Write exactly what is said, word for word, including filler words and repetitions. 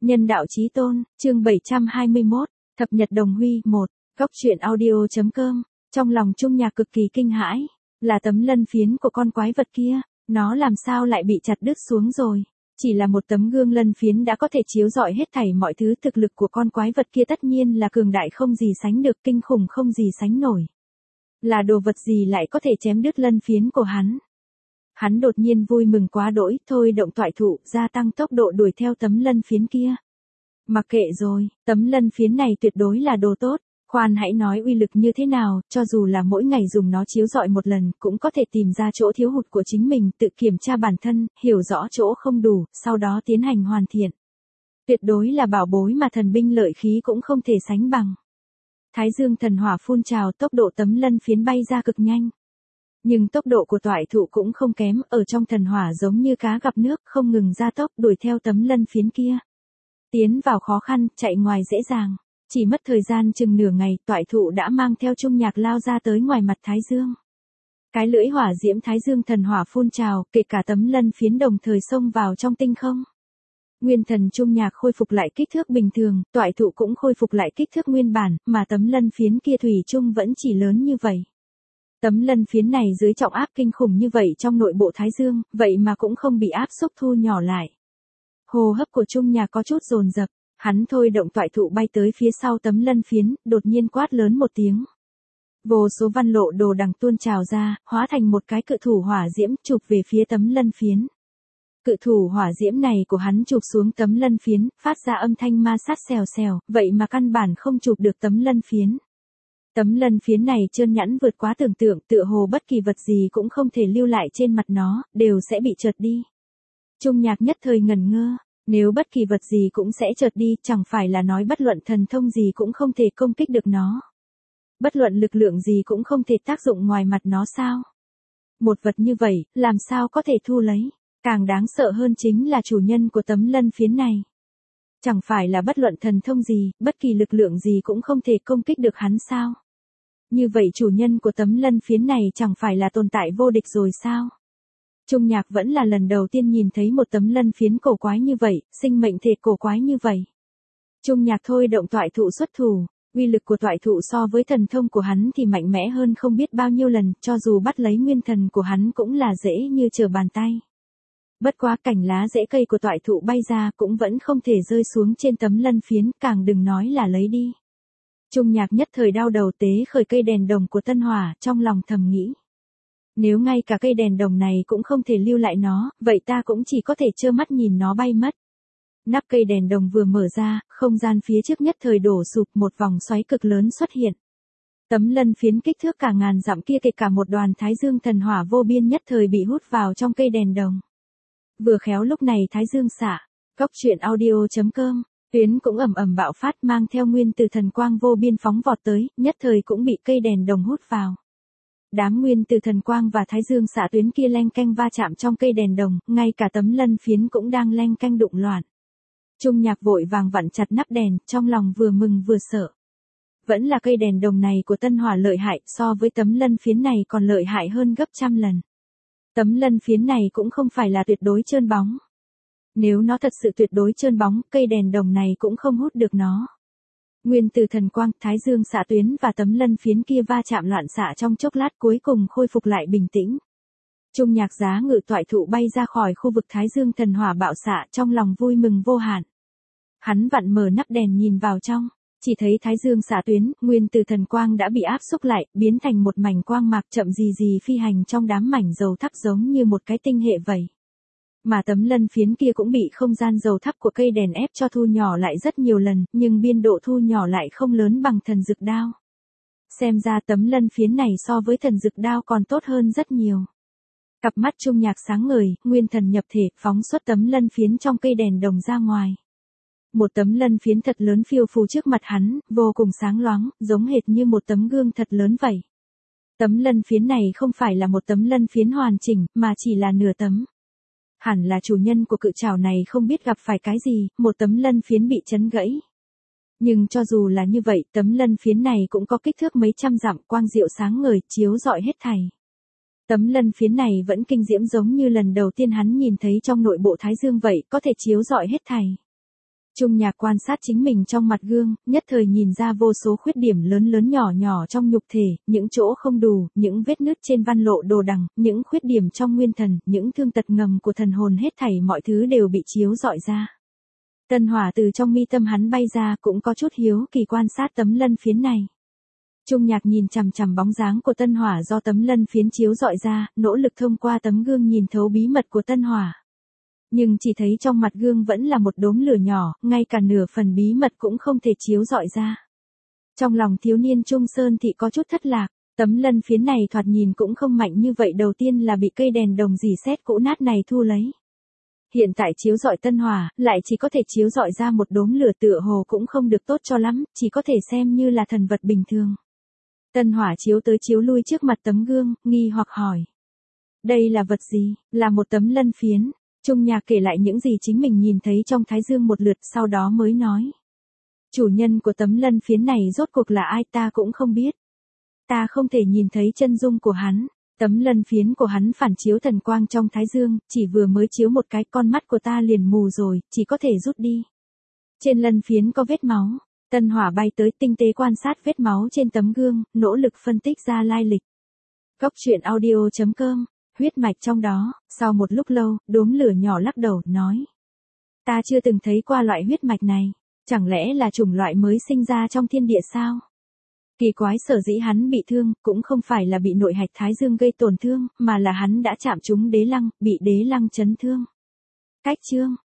Nhân đạo chí tôn, chương bảy trăm hai mươi mốt, thập nhật đồng huy, một, góc truyện audio.com, trong lòng Trung Nhạc cực kỳ kinh hãi, là tấm lân phiến của con quái vật kia, nó làm sao lại bị chặt đứt xuống rồi. Chỉ là một tấm gương lân phiến đã có thể chiếu rọi hết thảy mọi thứ, thực lực của con quái vật kia tất nhiên là cường đại không gì sánh được, kinh khủng không gì sánh nổi. Là đồ vật gì lại có thể chém đứt lân phiến của hắn? Hắn đột nhiên vui mừng quá đỗi, thôi động toại thụ, gia tăng tốc độ đuổi theo tấm lân phiến kia. Mặc kệ rồi, tấm lân phiến này tuyệt đối là đồ tốt, khoan hãy nói uy lực như thế nào, cho dù là mỗi ngày dùng nó chiếu rọi một lần, cũng có thể tìm ra chỗ thiếu hụt của chính mình, tự kiểm tra bản thân, hiểu rõ chỗ không đủ, sau đó tiến hành hoàn thiện. Tuyệt đối là bảo bối mà thần binh lợi khí cũng không thể sánh bằng. Thái dương thần hỏa phun trào, tốc độ tấm lân phiến bay ra cực nhanh. Nhưng tốc độ của toại thụ cũng không kém, ở trong thần hỏa giống như cá gặp nước, không ngừng gia tốc đuổi theo tấm lân phiến kia. Tiến vào khó khăn, chạy ngoài dễ dàng. Chỉ mất thời gian chừng nửa ngày, toại thụ đã mang theo Trung Nhạc lao ra tới ngoài mặt Thái Dương. Cái lưỡi hỏa diễm Thái Dương thần hỏa phun trào, kể cả tấm lân phiến đồng thời xông vào trong tinh không. Nguyên thần Trung Nhạc khôi phục lại kích thước bình thường, toại thụ cũng khôi phục lại kích thước nguyên bản, mà tấm lân phiến kia thủy chung vẫn chỉ lớn như vậy. Tấm lân phiến này dưới trọng áp kinh khủng như vậy trong nội bộ Thái Dương, vậy mà cũng không bị áp xúc thu nhỏ lại. Hô hấp của Trung Nhạc có chút dồn dập, hắn thôi động toại thụ bay tới phía sau tấm lân phiến, đột nhiên quát lớn một tiếng. Vô số văn lộ đồ đằng tuôn trào ra, hóa thành một cái cự thủ hỏa diễm chụp về phía tấm lân phiến. Cự thủ hỏa diễm này của hắn chụp xuống tấm lân phiến, phát ra âm thanh ma sát xèo xèo, vậy mà căn bản không chụp được tấm lân phiến. Tấm lân phiến này trơn nhẵn vượt quá tưởng tượng, tựa hồ bất kỳ vật gì cũng không thể lưu lại trên mặt nó, đều sẽ bị trượt đi. Trung Nhạc nhất thời ngẩn ngơ, nếu bất kỳ vật gì cũng sẽ trượt đi, chẳng phải là nói bất luận thần thông gì cũng không thể công kích được nó. Bất luận lực lượng gì cũng không thể tác dụng ngoài mặt nó sao? Một vật như vậy, làm sao có thể thu lấy? Càng đáng sợ hơn chính là chủ nhân của tấm lân phiến này. Chẳng phải là bất luận thần thông gì, bất kỳ lực lượng gì cũng không thể công kích được hắn sao? Như vậy chủ nhân của tấm lân phiến này chẳng phải là tồn tại vô địch rồi sao? Trung Nhạc vẫn là lần đầu tiên nhìn thấy một tấm lân phiến cổ quái như vậy, sinh mệnh thể cổ quái như vậy. Trung Nhạc thôi động toại thụ xuất thủ, uy lực của toại thụ so với thần thông của hắn thì mạnh mẽ hơn không biết bao nhiêu lần, cho dù bắt lấy nguyên thần của hắn cũng là dễ như trở bàn tay. Bất quá cành lá rễ cây của toại thụ bay ra cũng vẫn không thể rơi xuống trên tấm lân phiến, càng đừng nói là lấy đi. Trung Nhạc nhất thời đau đầu tế khởi cây đèn đồng của Tân Hỏa, trong lòng thầm nghĩ. Nếu ngay cả cây đèn đồng này cũng không thể lưu lại nó, vậy ta cũng chỉ có thể trơ mắt nhìn nó bay mất. Nắp cây đèn đồng vừa mở ra, không gian phía trước nhất thời đổ sụp, một vòng xoáy cực lớn xuất hiện. Tấm lân phiến kích thước cả ngàn dặm kia, kể cả một đoàn Thái Dương thần hỏa vô biên nhất thời bị hút vào trong cây đèn đồng. Vừa khéo lúc này Thái Dương xạ, góc truyện audio.com, tuyến cũng ầm ầm bạo phát mang theo nguyên tử thần quang vô biên phóng vọt tới, nhất thời cũng bị cây đèn đồng hút vào. Đám nguyên tử thần quang và Thái Dương xạ tuyến kia leng keng va chạm trong cây đèn đồng, ngay cả tấm lân phiến cũng đang leng keng đụng loạn. Trung Nhạc vội vàng vặn chặt nắp đèn, trong lòng vừa mừng vừa sợ. Vẫn là cây đèn đồng này của Tân Hỏa lợi hại, so với tấm lân phiến này còn lợi hại hơn gấp trăm lần. Tấm lân phiến này cũng không phải là tuyệt đối trơn bóng. Nếu nó thật sự tuyệt đối trơn bóng, cây đèn đồng này cũng không hút được nó. Nguyên tử thần quang, Thái Dương xạ tuyến và tấm lân phiến kia va chạm loạn xạ trong chốc lát, cuối cùng khôi phục lại bình tĩnh. Trung Nhạc giá ngự toại thụ bay ra khỏi khu vực Thái Dương thần hỏa bạo xạ, trong lòng vui mừng vô hạn. Hắn vặn mở nắp đèn nhìn vào trong, chỉ thấy Thái Dương xạ tuyến, nguyên tử thần quang đã bị áp xúc lại, biến thành một mảnh quang mạc chậm gì gì phi hành trong đám mảnh dầu thắp giống như một cái tinh hệ vậy. Mà tấm lân phiến kia cũng bị không gian dầu thắp của cây đèn ép cho thu nhỏ lại rất nhiều lần, nhưng biên độ thu nhỏ lại không lớn bằng thần dực đao. Xem ra tấm lân phiến này so với thần dực đao còn tốt hơn rất nhiều. Cặp mắt Trung Nhạc sáng ngời, nguyên thần nhập thể, phóng xuất tấm lân phiến trong cây đèn đồng ra ngoài. Một tấm lân phiến thật lớn phiêu phù trước mặt hắn, vô cùng sáng loáng, giống hệt như một tấm gương thật lớn vậy. Tấm lân phiến này không phải là một tấm lân phiến hoàn chỉnh, mà chỉ là nửa tấm. Hẳn là chủ nhân của cự trảo này không biết gặp phải cái gì, một tấm lân phiến bị chấn gãy. Nhưng cho dù là như vậy, tấm lân phiến này cũng có kích thước mấy trăm dặm, quang diệu sáng ngời, chiếu rọi hết thảy. Tấm lân phiến này vẫn kinh diễm giống như lần đầu tiên hắn nhìn thấy trong nội bộ Thái Dương vậy, có thể chiếu rọi hết thảy. Trung Nhạc quan sát chính mình trong mặt gương, nhất thời nhìn ra vô số khuyết điểm lớn lớn nhỏ nhỏ trong nhục thể, những chỗ không đủ, những vết nứt trên văn lộ đồ đằng, những khuyết điểm trong nguyên thần, những thương tật ngầm của thần hồn, hết thảy mọi thứ đều bị chiếu rọi ra. Tân hỏa từ trong mi tâm hắn bay ra, cũng có chút hiếu kỳ quan sát tấm lân phiến này. Trung Nhạc nhìn chằm chằm bóng dáng của tân hỏa do tấm lân phiến chiếu rọi ra, nỗ lực thông qua tấm gương nhìn thấu bí mật của tân hỏa. Nhưng chỉ thấy trong mặt gương vẫn là một đốm lửa nhỏ, ngay cả nửa phần bí mật cũng không thể chiếu rọi ra. Trong lòng thiếu niên Trung Sơn Thị có chút thất lạc, tấm lân phiến này thoạt nhìn cũng không mạnh như vậy, đầu tiên là bị cây đèn đồng rỉ sét cũ nát này thu lấy. Hiện tại chiếu rọi tân hỏa, lại chỉ có thể chiếu rọi ra một đốm lửa, tựa hồ cũng không được tốt cho lắm, chỉ có thể xem như là thần vật bình thường. Tân hỏa chiếu tới chiếu lui trước mặt tấm gương, nghi hoặc hỏi. Đây là vật gì? Là một tấm lân phiến. Trung Nhạc kể lại những gì chính mình nhìn thấy trong thái dương một lượt, sau đó mới nói. Chủ nhân của tấm lân phiến này rốt cuộc là ai ta cũng không biết. Ta không thể nhìn thấy chân dung của hắn. Tấm lân phiến của hắn phản chiếu thần quang trong thái dương, chỉ vừa mới chiếu một cái, con mắt của ta liền mù rồi, chỉ có thể rút đi. Trên lân phiến có vết máu. Tân hỏa bay tới, tinh tế quan sát vết máu trên tấm gương, nỗ lực phân tích ra lai lịch. Góc truyện audio chấm com, huyết mạch trong đó. Sau một lúc lâu, đốm lửa nhỏ lắc đầu, nói. Ta chưa từng thấy qua loại huyết mạch này. Chẳng lẽ là chủng loại mới sinh ra trong thiên địa sao? Kỳ quái, sở dĩ hắn bị thương, cũng không phải là bị nội hạch thái dương gây tổn thương, mà là hắn đã chạm trúng đế lăng, bị đế lăng chấn thương. Cách chương